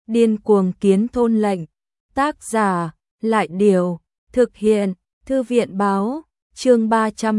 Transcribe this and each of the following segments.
Điên cuồng kiến thôn lệnh. Tác giả, Lại Điều, thực hiện, Thư viện báo, chương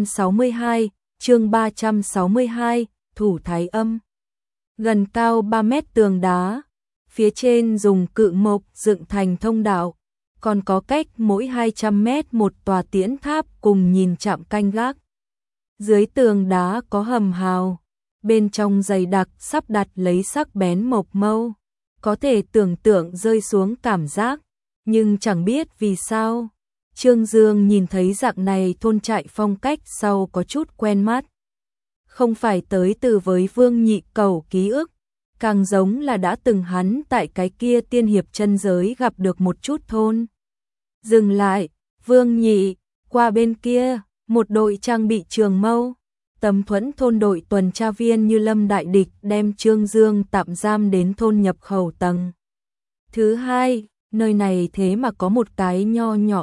362, Thủ Thái Âm. Gần cao 3 mét tường đá, phía trên dùng cự mộc dựng thành thông đạo, còn có cách mỗi 200 mét một tòa tiễn tháp cùng nhìn trạm canh gác. Dưới tường đá có hầm hào, bên trong dày đặc sắp đặt lấy sắc bén mộc mâu, có thể tưởng tượng rơi xuống cảm giác, nhưng chẳng biết vì sao. Trương Dương nhìn thấy dạng này thôn trại phong cách sau có chút quen mắt. Không phải tới từ với Vương Nhị Cẩu ký ức, càng giống là đã từng hắn tại cái kia tiên hiệp chân giới gặp được một chút thôn. Dừng lại, Vương Nhị, qua bên kia, một đội trang bị trường mâu, tấm thuẫn thôn đội tuần tra viên như lâm đại địch đem Trương Dương tạm giam đến thôn nhập khẩu tầng thứ 2, nơi này thế mà có một cái nho nhỏ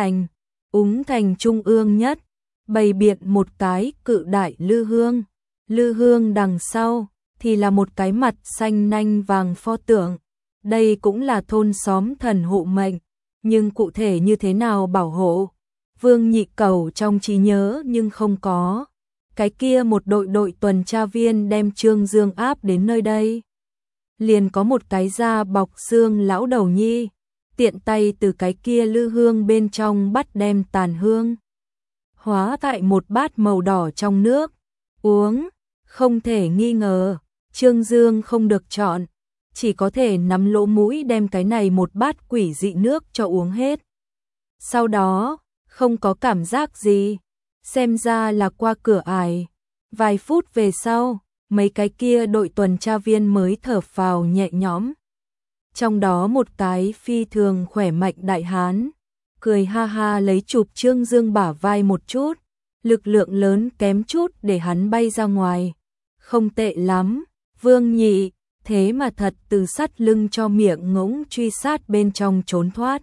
úng thành trung ương nhất, bày biện một cái cự đại lư hương đằng sau thì là một cái mặt xanh nanh vàng pho tượng. Đây cũng là thôn xóm thần hộ mệnh, nhưng cụ thể như thế nào bảo hộ, Vương Nhị Cẩu trong trí nhớ nhưng không có. Cái kia một đội tuần tra viên đem Trương Dương áp đến nơi đây, liền có một cái da bọc xương lão đầu nhi, tiện tay từ cái kia lư hương bên trong bắt đem tàn hương hóa tại một bát màu đỏ trong nước uống. Không thể nghi ngờ, Trương Dương không được chọn, chỉ có thể nắm lỗ mũi đem cái này một bát quỷ dị nước cho uống hết. Sau đó, không có cảm giác gì, xem ra là qua cửa ải. Vài phút về sau, mấy cái kia đội tuần tra viên mới thở phào nhẹ nhõm. Trong đó một cái phi thường khỏe mạnh đại hán, cười ha ha lấy chụp Trương Dương bả vai một chút, lực lượng lớn kém chút để hắn bay ra ngoài. Không tệ lắm, Vương Nhị, thế mà thật từ sắt lưng cho miệng ngỗng truy sát bên trong trốn thoát.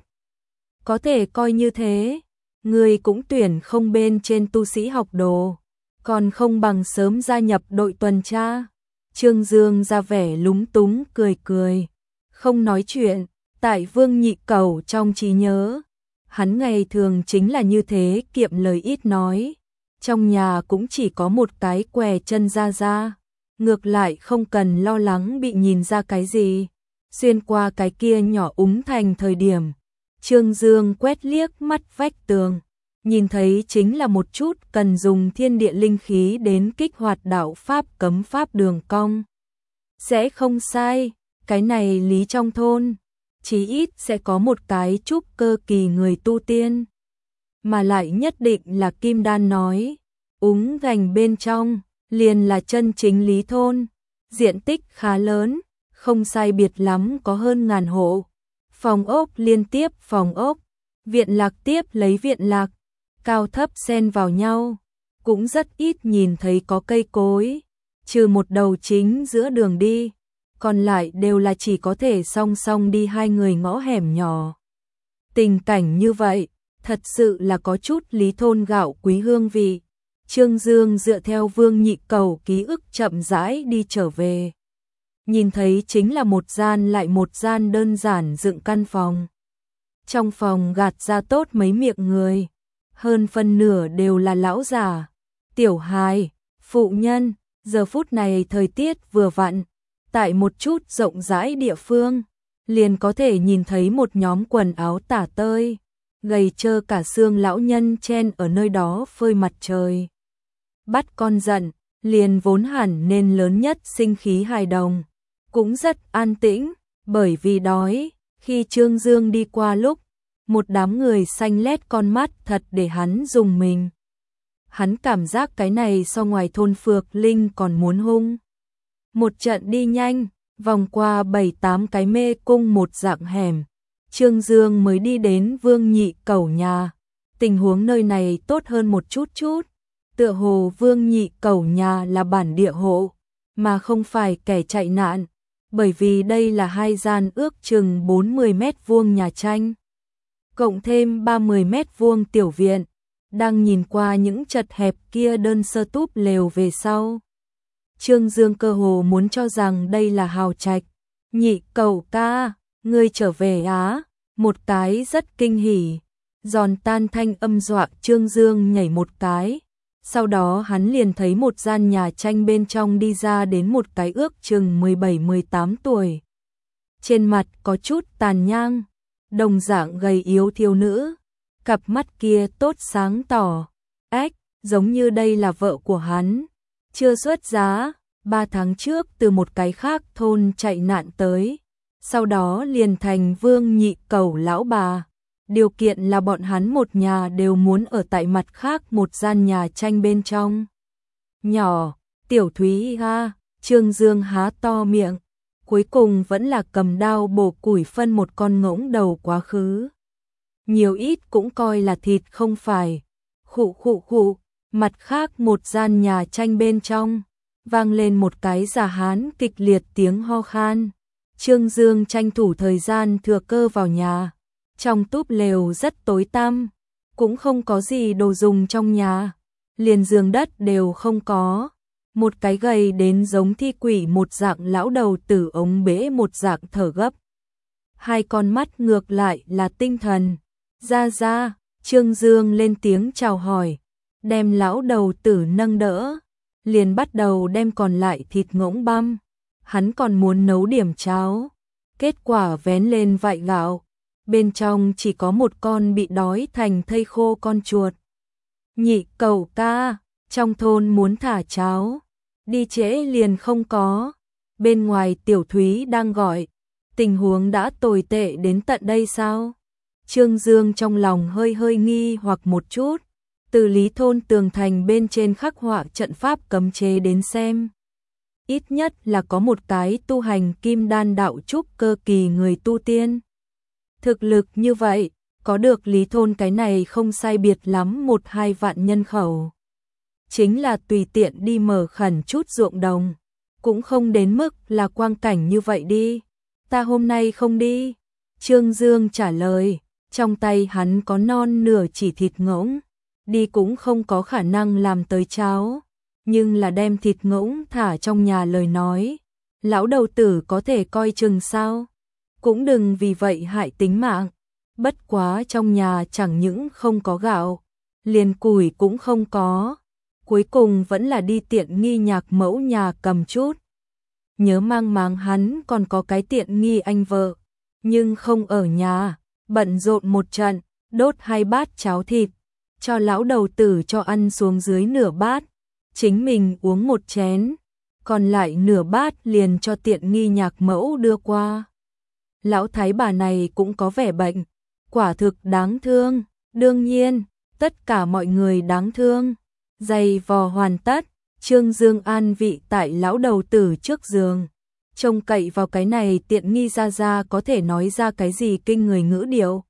Có thể coi như thế, người cũng tuyển không bên trên tu sĩ học đồ, còn không bằng sớm gia nhập đội tuần tra. Trương Dương ra vẻ lúng túng cười, không nói chuyện. Tại Vương Nhị Cẩu trong trí nhớ, hắn ngày thường chính là như thế, kiệm lời ít nói. Trong nhà cũng chỉ có một cái què chân ra, ngược lại không cần lo lắng bị nhìn ra cái gì. Xuyên qua cái kia nhỏ úng thành thời điểm, Trương Dương quét liếc mắt vách tường, nhìn thấy chính là một chút cần dùng thiên địa linh khí đến kích hoạt đạo pháp cấm pháp đường cong. Sẽ không sai, cái này lý trong thôn, chí ít sẽ có một cái trúc cơ kỳ người tu tiên. Mà lại nhất định là Kim Đan nói, úng gành bên trong, liền là chân chính lý thôn, diện tích khá lớn, không sai biệt lắm có hơn 1000 hộ. Phòng ốc liên tiếp phòng ốc, viện lạc tiếp lấy viện lạc, cao thấp xen vào nhau, cũng rất ít nhìn thấy có cây cối, trừ một đầu chính giữa đường đi, còn lại đều là chỉ có thể song song đi hai người ngõ hẻm nhỏ. Tình cảnh như vậy, thật sự là có chút lý thôn gạo quý hương vị. Trương Dương dựa theo Vương Nhị Cẩu ký ức chậm rãi đi trở về. Nhìn thấy chính là một gian lại một gian đơn giản dựng căn phòng. Trong phòng gạt ra tốt mấy miệng người, hơn phân nửa đều là lão già, tiểu hài, phụ nhân. Giờ phút này thời tiết vừa vặn, tại một chút rộng rãi địa phương, liền có thể nhìn thấy một nhóm quần áo tả tơi, gầy trơ cả xương lão nhân chen ở nơi đó phơi mặt trời. Bắt con giận, liền vốn hẳn nên lớn nhất sinh khí hài đồng, cũng rất an tĩnh, bởi vì đói. Khi Trương Dương đi qua lúc, một đám người xanh lét con mắt thật để hắn dùng mình. Hắn cảm giác cái này so ngoài thôn Phược Linh còn muốn hung. Một trận đi nhanh, vòng qua 7-8 cái mê cung một dạng hẻm, Trương Dương mới đi đến Vương Nhị Cẩu nhà. Tình huống nơi này tốt hơn một chút. Tựa hồ Vương Nhị Cẩu nhà là bản địa hộ, mà không phải kẻ chạy nạn, bởi vì đây là hai gian ước chừng 40 mét vuông nhà tranh, cộng thêm 30 mét vuông tiểu viện. Đang nhìn qua những chật hẹp kia đơn sơ túp lều về sau, Trương Dương cơ hồ muốn cho rằng đây là hào trạch. Nhị Cẩu ca, Ngươi trở về á, một cái rất kinh hỉ. Giòn tan thanh âm dọa Trương Dương nhảy một cái. Sau đó hắn liền thấy một gian nhà tranh bên trong đi ra đến một cái ước chừng 17-18 tuổi. Trên mặt có chút tàn nhang, đồng dạng gầy yếu thiếu nữ, cặp mắt kia tốt sáng tỏ, giống như đây là vợ của hắn, chưa xuất giá, 3 tháng trước từ một cái khác thôn chạy nạn tới, sau đó liền thành Vương Nhị Cẩu lão bà. Điều kiện là bọn hắn một nhà đều muốn ở tại mặt khác một gian nhà tranh bên trong. Nhỏ, Tiểu Thúy ha, Trương Dương há to miệng, cuối cùng vẫn là cầm đao bổ củi phân một con ngỗng đầu quá khứ. Nhiều ít cũng coi là thịt không phải. Khụ khụ khụ, mặt khác một gian nhà tranh bên trong, vang lên một cái già hán kịch liệt tiếng ho khan. Trương Dương tranh thủ thời gian thừa cơ vào nhà. Trong túp lều rất tối tăm, cũng không có gì đồ dùng trong nhà, liền giường đất đều không có. Một cái gầy đến giống thi quỷ một dạng lão đầu tử ống bể một dạng thở gấp. Hai con mắt ngược lại là tinh thần. Ra, Trương Dương lên tiếng chào hỏi, đem lão đầu tử nâng đỡ, liền bắt đầu đem còn lại thịt ngỗng băm. Hắn còn muốn nấu điểm cháo, kết quả vén lên vại gạo. Bên trong chỉ có một con bị đói thành thây khô con chuột. Nhị Cẩu ca, trong thôn muốn thả cháo, đi trễ liền không có. Bên ngoài Tiểu Thúy đang gọi, tình huống đã tồi tệ đến tận đây sao? Trương Dương trong lòng hơi nghi hoặc một chút, từ lý thôn tường thành bên trên khắc họa trận pháp cấm chế đến xem. Ít nhất là có một cái tu hành kim đan đạo trúc cơ kỳ người tu tiên. Thực lực như vậy, có được lý thôn cái này không sai biệt lắm 1-2 vạn nhân khẩu. Chính là tùy tiện đi mở khẩn chút ruộng đồng, cũng không đến mức là quang cảnh như vậy đi. Ta hôm nay không đi. Trương Dương trả lời, trong tay hắn có non nửa chỉ thịt ngỗng, đi cũng không có khả năng làm tới cháo. Nhưng là đem thịt ngỗng thả trong nhà lời nói, lão đầu tử có thể coi chừng sao? Cũng đừng vì vậy hại tính mạng. Bất quá trong nhà chẳng những không có gạo, liền củi cũng không có. Cuối cùng vẫn là đi tiện nghi nhạc mẫu nhà cầm chút. Nhớ mang máng hắn còn có cái tiện nghi anh vợ, nhưng không ở nhà, bận rộn một trận, đốt 2 bát cháo thịt, cho lão đầu tử cho ăn xuống dưới nửa bát, chính mình uống một chén, còn lại nửa bát liền cho tiện nghi nhạc mẫu đưa qua. Lão thái bà này cũng có vẻ bệnh, quả thực đáng thương, đương nhiên, tất cả mọi người đáng thương. Giày vò hoàn tất, Trương Dương an vị tại lão đầu tử trước giường, trông cậy vào cái này tiện nghi ra có thể nói ra cái gì kinh người ngữ điệu.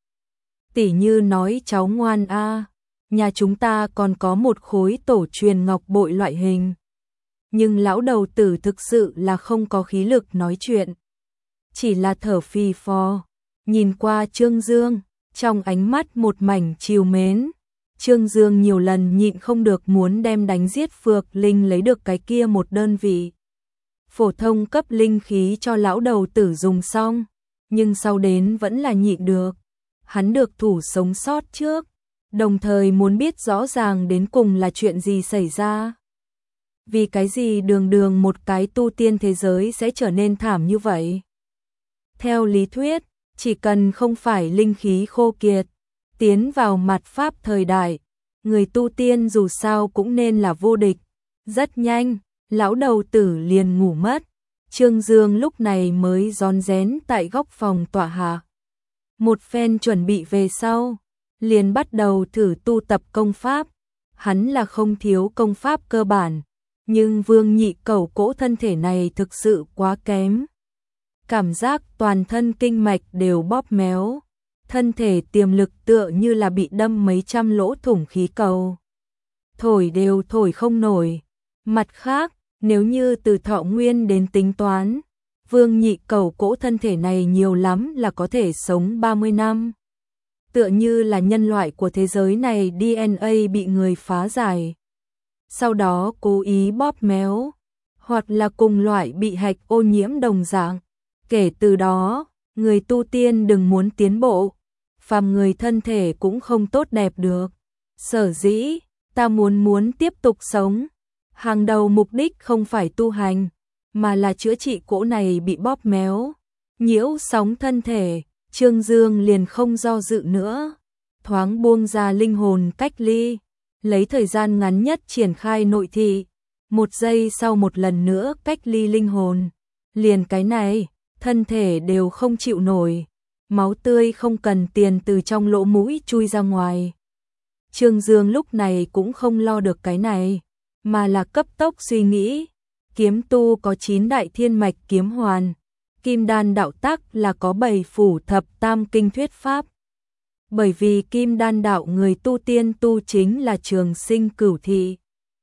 Tỉ như nói cháu ngoan a, nhà chúng ta còn có một khối tổ truyền ngọc bội loại hình. Nhưng lão đầu tử thực sự là không có khí lực nói chuyện, chỉ là thở phì phò, nhìn qua Trương Dương, trong ánh mắt một mảnh trìu mến. Trương Dương nhiều lần nhịn không được muốn đem đánh giết Phược Linh lấy được cái kia một đơn vị phổ thông cấp linh khí cho lão đầu tử dùng xong, nhưng sau đến vẫn là nhịn được. Hắn được thủ sống sót trước, đồng thời muốn biết rõ ràng đến cùng là chuyện gì xảy ra. Vì cái gì đường một cái tu tiên thế giới sẽ trở nên thảm như vậy? Theo lý thuyết, chỉ cần không phải linh khí khô kiệt, tiến vào mạt pháp thời đại, người tu tiên dù sao cũng nên là vô địch. Rất nhanh, lão đầu tử liền ngủ mất. Trương Dương lúc này mới rón rén tại góc phòng tọa hạ. Một phen chuẩn bị về sau, liền bắt đầu thử tu tập công pháp. Hắn là không thiếu công pháp cơ bản, nhưng Vương Nhị Cẩu cỗ thân thể này thực sự quá kém. Cảm giác toàn thân kinh mạch đều bóp méo, thân thể tiềm lực tựa như là bị đâm mấy trăm lỗ thủng khí cầu. Thổi đều thổi không nổi. Mặt khác, nếu như từ thọ nguyên đến tính toán, Vương Nhị Cẩu cỗ thân thể này nhiều lắm là có thể sống 30 năm. Tựa như là nhân loại của thế giới này DNA bị người phá giải, sau đó cố ý bóp méo, hoặc là cùng loại bị hạch ô nhiễm đồng dạng. Kể từ đó, Người tu tiên đừng muốn tiến bộ, phàm người thân thể cũng không tốt đẹp được. Sở dĩ, ta muốn tiếp tục sống. Hàng đầu mục đích không phải tu hành, mà là chữa trị cỗ này bị bóp méo, nhiễu sóng thân thể. Trương Dương liền không do dự nữa, thoáng buông ra linh hồn cách ly, lấy thời gian ngắn nhất triển khai nội thị. 1 giây sau một lần nữa cách ly linh hồn. Liền cái này, thân thể đều không chịu nổi, máu tươi không cần tiền từ trong lỗ mũi chui ra ngoài. Trương Dương lúc này cũng không lo được cái này, mà là cấp tốc suy nghĩ. Kiếm tu có 9 đại thiên mạch kiếm hoàn, kim đan đạo tắc là có 7 phủ thập tam kinh thuyết pháp. Bởi vì kim đan đạo người tu tiên tu chính là trường sinh cửu thị.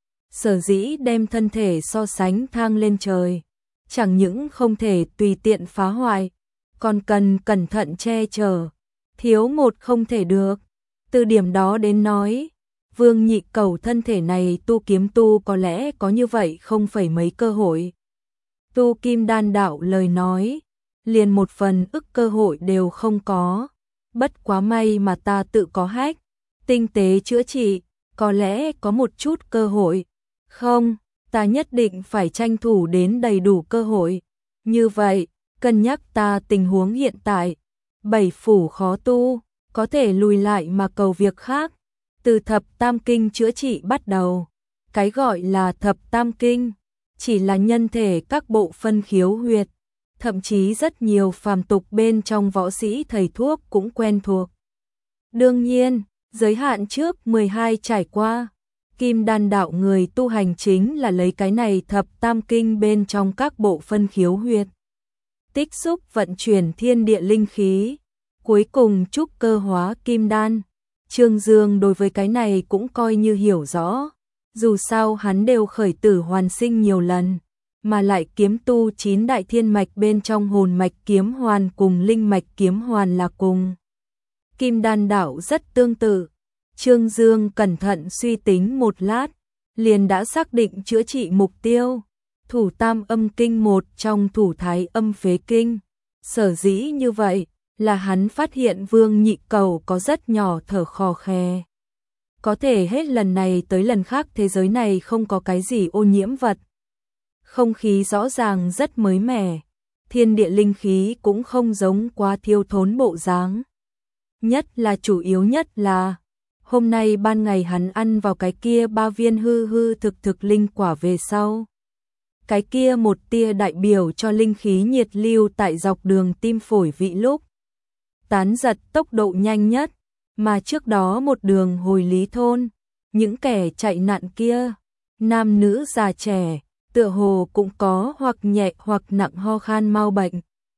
Sở dĩ đem thân thể so sánh thang lên trời, chẳng những không thể tùy tiện phá hoại, còn cần cẩn thận che chở, thiếu một không thể được. Từ điểm đó đến nói, Vương Nhị Cầu thân thể này tu kiếm tu có lẽ có như vậy không phải mấy cơ hội. Tu kim đan đạo lời nói, liền một phần ức cơ hội đều không có. Bất quá may mà ta tự có hách, tinh tế chữa trị, có lẽ có một chút cơ hội. Không, ta nhất định phải tranh thủ đến đầy đủ cơ hội. Như vậy, cân nhắc ta tình huống hiện tại, 7 phủ khó tu, có thể lùi lại mà cầu việc khác. Từ thập tam kinh chữa trị bắt đầu. Cái gọi là thập tam kinh, chỉ là nhân thể các bộ phân khiếu huyệt. Thậm chí rất nhiều phàm tục bên trong võ sĩ thầy thuốc cũng quen thuộc. Đương nhiên, giới hạn trước 12 trải qua. Kim đan đạo người tu hành chính là lấy cái này thập tam kinh bên trong các bộ phân khiếu huyệt. Tích xúc vận chuyển thiên địa linh khí. Cuối cùng trúc cơ hóa kim đan. Trương Dương đối với cái này cũng coi như hiểu rõ. Dù sao hắn đều khởi tử hoàn sinh nhiều lần, mà lại kiếm tu 9 đại thiên mạch bên trong hồn mạch kiếm hoàn cùng linh mạch kiếm hoàn là cùng kim đan đạo rất tương tự. Trương Dương cẩn thận suy tính một lát, liền đã xác định chữa trị mục tiêu. Thủ tam âm kinh một trong thủ thái âm phế kinh. Sở dĩ như vậy là hắn phát hiện Vương Nhị Cầu có rất nhỏ thở khò khè. Có thể hết lần này tới lần khác thế giới này không có cái gì ô nhiễm vật. Không khí rõ ràng rất mới mẻ, thiên địa linh khí cũng không giống quá thiếu thốn bộ dáng. Nhất là chủ yếu nhất là, hôm nay ban ngày hắn ăn vào cái kia 3 viên hư thực linh quả về sau. Cái kia một tia đại biểu cho linh khí nhiệt lưu tại dọc đường tim phổi vị lúc. Tán giật tốc độ nhanh nhất, mà trước đó một đường hồi Lý Thôn, những kẻ chạy nạn kia, nam nữ già trẻ, tựa hồ cũng có hoặc nhẹ hoặc nặng ho khan mau bệnh.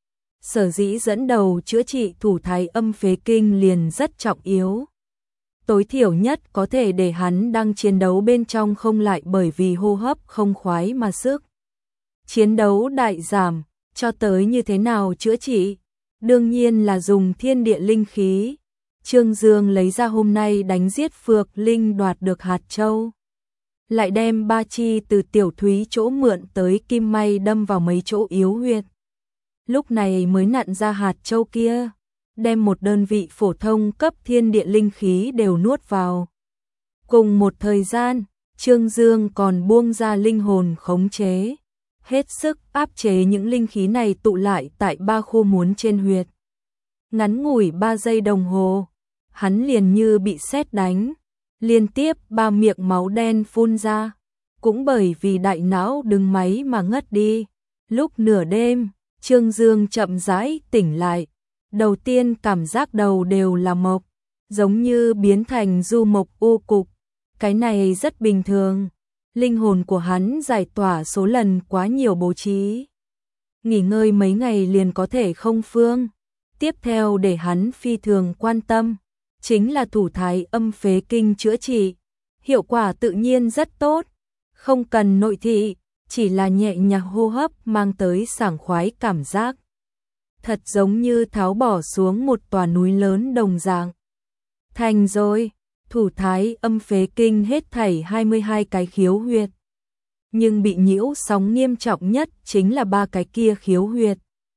Sở dĩ dẫn đầu chữa trị thủ thái âm phế kinh liền rất trọng yếu. Tối thiểu nhất có thể để hắn đang chiến đấu bên trong không lại bởi vì hô hấp không khoái mà sức chiến đấu đại giảm. Cho tới như thế nào chữa trị? Đương nhiên là dùng thiên địa linh khí. Trương Dương lấy ra hôm nay đánh giết Phược Linh đoạt được hạt châu, lại đem 3 chi từ Tiểu Thúy chỗ mượn tới kim may đâm vào mấy chỗ yếu huyệt. Lúc này mới nặn ra hạt châu kia, đem một đơn vị phổ thông cấp thiên địa linh khí đều nuốt vào. Cùng một thời gian, Trương Dương còn buông ra linh hồn khống chế, hết sức áp chế những linh khí này tụ lại tại 3 khu muốn trên huyệt. Ngắn ngủi 3 giây đồng hồ, hắn liền như bị sét đánh, liên tiếp 3 miệng máu đen phun ra, cũng bởi vì đại não đừng máy mà ngất đi. Lúc nửa đêm, Trương Dương chậm rãi tỉnh lại, đầu tiên cảm giác đầu đều là mộc, giống như biến thành du mộc u cục, cái này rất bình thường. Linh hồn của hắn giải tỏa số lần quá nhiều bố trí. Nghỉ ngơi mấy ngày liền có thể không phương. Tiếp theo để hắn phi thường quan tâm, chính là thủ thái âm phế kinh chữa trị. Hiệu quả tự nhiên rất tốt, không cần nội thị, chỉ là nhẹ nhàng hô hấp mang tới sảng khoái cảm giác. Thật giống như tháo bỏ xuống một tòa núi lớn đồng dạng. Thành rồi, thủ thái âm phế kinh hết thảy 22 cái khiếu huyệt. Nhưng bị nhiễu sóng nghiêm trọng nhất chính là 3 cái kia khiếu huyệt.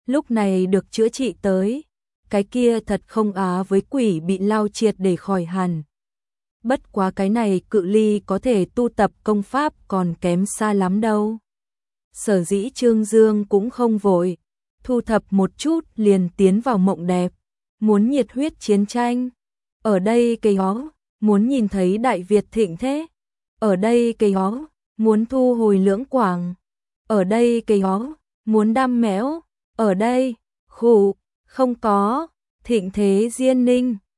lúc này được chữa trị tới, cái kia thật không á với quỷ bị lao triệt để khỏi hẳn. Bất quá cái này cự ly có thể tu tập công pháp còn kém xa lắm đâu. Sở dĩ Trương Dương cũng không vội, thu thập một chút liền tiến vào mộng đẹp, muốn nhiệt huyết chiến tranh. Ở đây cây hó, muốn nhìn thấy Đại Việt thịnh thế. Ở đây cây hó, muốn thu hồi Lưỡng Quảng. Ở đây cây hó, muốn đam mẽo. Ở đây, khủ, không có, thịnh thế Diên Ninh.